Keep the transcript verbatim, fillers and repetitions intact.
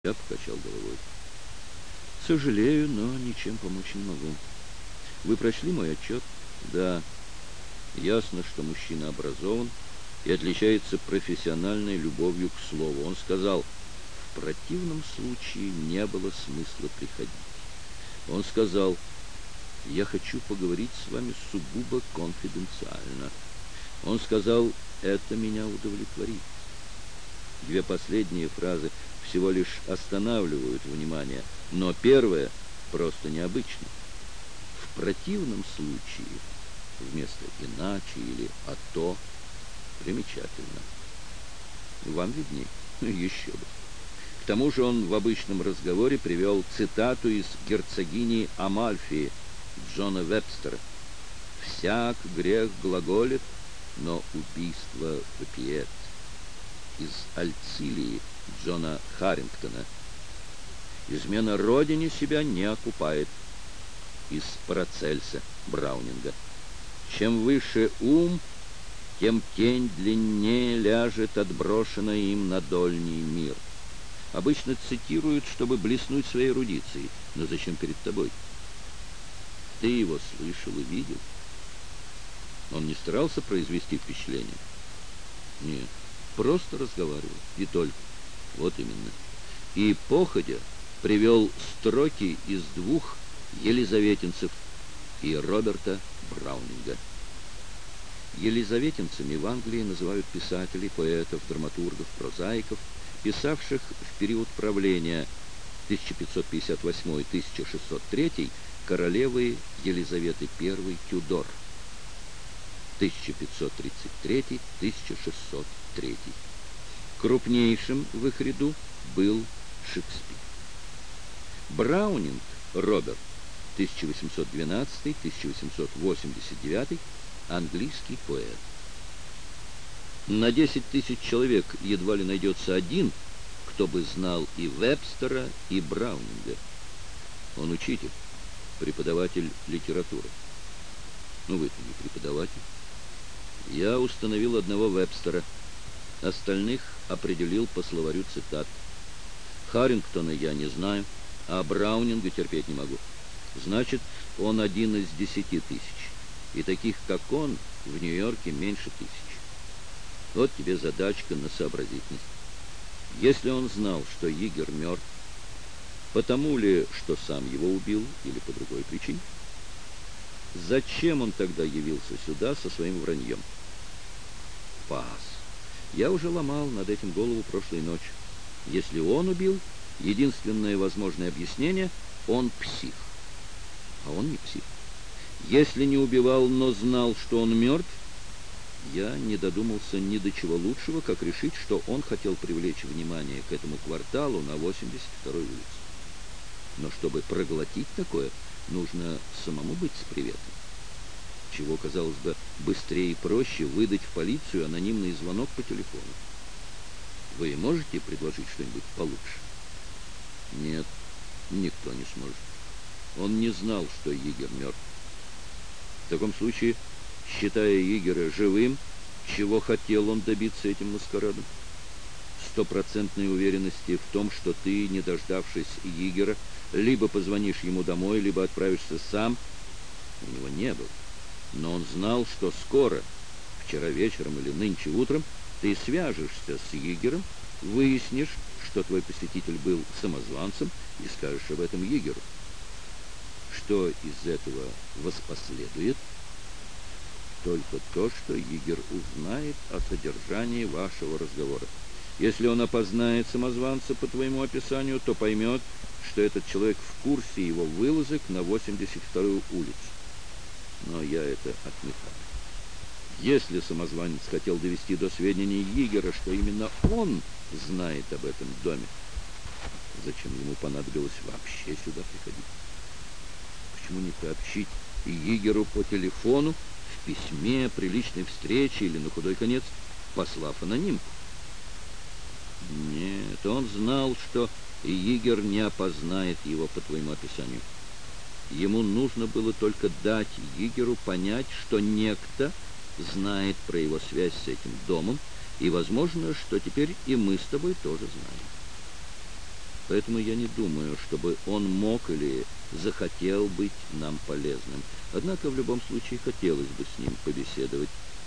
Я покачал головой. Сожалею, но ничем помочь не могу. Вы прочли мой отчет? Да. Ясно, что мужчина образован и отличается профессиональной любовью к слову. Он сказал, в противном случае не было смысла приходить. Он сказал, я хочу поговорить с вами сугубо конфиденциально. Он сказал, это меня удовлетворит. Две последние фразы всего лишь останавливают внимание, но первая просто необычна. В противном случае вместо «иначе» или «а то» примечательно. Вам видней? Еще бы. К тому же он в обычном разговоре привел цитату из герцогини Амальфи Джона Вебстера. «Всяк грех глаголит, но убийство вопиет». Из Альцилии Джона Харрингтона. «Измена родине себя не окупает». Из Парацельса Браунинга. «Чем выше ум, тем тень длиннее ляжет отброшенная им на дольний мир». Обычно цитируют, чтобы блеснуть своей эрудицией. Но зачем перед тобой? Ты его слышал и видел. Он не старался произвести впечатление? Нет, просто разговаривал. И только. Вот именно. И походя привел строки из двух елизаветинцев и Роберта Браунинга. Елизаветинцами в Англии называют писателей, поэтов, драматургов, прозаиков, писавших в период правления тысяча пятьсот пятьдесят восьмой — тысяча шестьсот третий королевы Елизаветы I Тюдор, тысяча пятьсот тридцать третий — тысяча шестьсот третий. Крупнейшим в их ряду был Шекспир. Браунинг Роберт, тысяча восемьсот двенадцатый — тысяча восемьсот восемьдесят девятый, английский поэт. На десять тысяч человек едва ли найдется один, кто бы знал и Вебстера, и Браунинга. Он учитель, преподаватель литературы. Ну, вы-то не преподаватель. Я установил одного Вебстера, остальных определил по словарю цитат. Харрингтона я не знаю, а Браунинга терпеть не могу. Значит, он один из десяти тысяч. И таких, как он, в Нью-Йорке меньше тысяч. Вот тебе задачка на сообразительность. Если он знал, что Йигер мертв, потому ли, что сам его убил, или по другой причине, зачем он тогда явился сюда со своим враньем? Пас. Я уже ломал над этим голову прошлой ночью. Если он убил, единственное возможное объяснение — он псих. А он не псих. Если не убивал, но знал, что он мертв, я не додумался ни до чего лучшего, как решить, что он хотел привлечь внимание к этому кварталу на восемьдесят второй улице. Но чтобы проглотить такое, нужно самому быть с приветом. Чего, казалось бы, быстрее и проще выдать в полицию анонимный звонок по телефону. Вы можете предложить что-нибудь получше? Нет, никто не сможет. Он не знал, что Йигер мертв. В таком случае, считая Йигера живым, чего хотел он добиться этим маскарадом? Стопроцентной уверенности в том, что ты, не дождавшись Йигера, либо позвонишь ему домой, либо отправишься сам, у него не было. Но он знал, что скоро, вчера вечером или нынче утром, ты свяжешься с Йигером, выяснишь, что твой посетитель был самозванцем, и скажешь об этом Йигеру. Что из этого воспоследует? Только то, что Йигер узнает о содержании вашего разговора. Если он опознает самозванца по твоему описанию, то поймет, что этот человек в курсе его вылазок на восемьдесят вторую улицу. Но я это отметаю. Если самозванец хотел довести до сведения Йигера, что именно он знает об этом доме, зачем ему понадобилось вообще сюда приходить? Почему не сообщить Йигеру по телефону, в письме, при личной встрече или, на худой конец, послав анонимку? Нет, он знал, что Йигер не опознает его по твоему описанию. Ему нужно было только дать Йигеру понять, что некто знает про его связь с этим домом, и, возможно, что теперь и мы с тобой тоже знаем. Поэтому я не думаю, чтобы он мог или захотел быть нам полезным. Однако в любом случае хотелось бы с ним побеседовать.